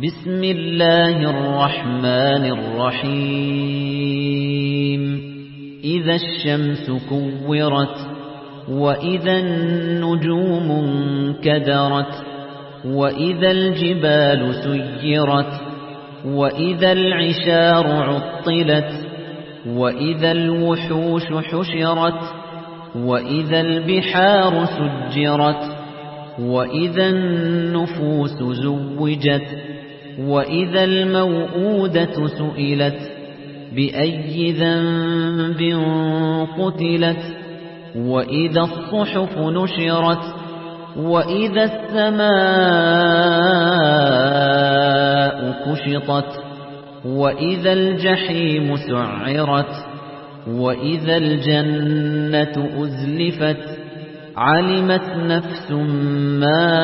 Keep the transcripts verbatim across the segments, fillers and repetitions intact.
بسم الله الرحمن الرحيم إذا الشمس كورت وإذا النجوم انكدرت وإذا الجبال سيرت وإذا العشار عطلت وإذا الوحوش حشرت وإذا البحار سجرت وإذا النفوس زوجت وإذا الموءودة سئلت بأي ذنب قتلت وإذا الصحف نشرت وإذا السماء كشطت وإذا الجحيم سعرت وإذا الجنة أزلفت علمت نفس ما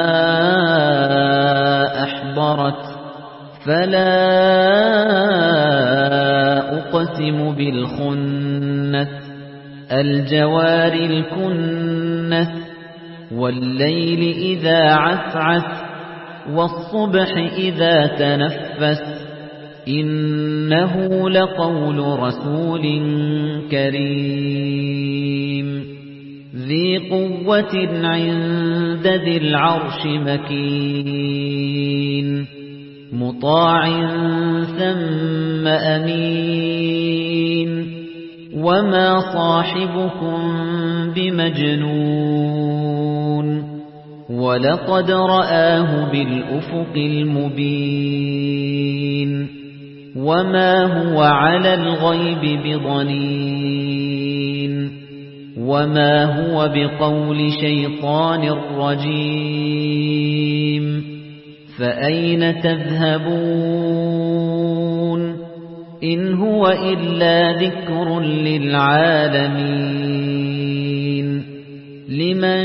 أحضرت فلا أقسم بالخنس الجوار الكنس والليل إذا عسعس والصبح إذا تنفس إنه لقول رسول كريم ذي قوة عند ذي العرش مكين مطاع ثم أمين وما صاحبكم بمجنون ولقد رآه بالأفق المبين وما هو على الغيب بضنين وما هو بقول شيطان رجيم فأين تذهبون إن هو إلا ذكر للعالمين لمن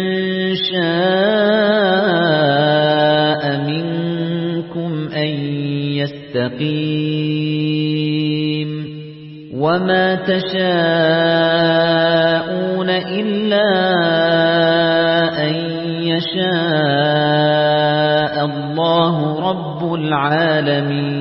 شاء منكم أن يستقيم وما تشاءون إلا أن يشاء الله رب العالمين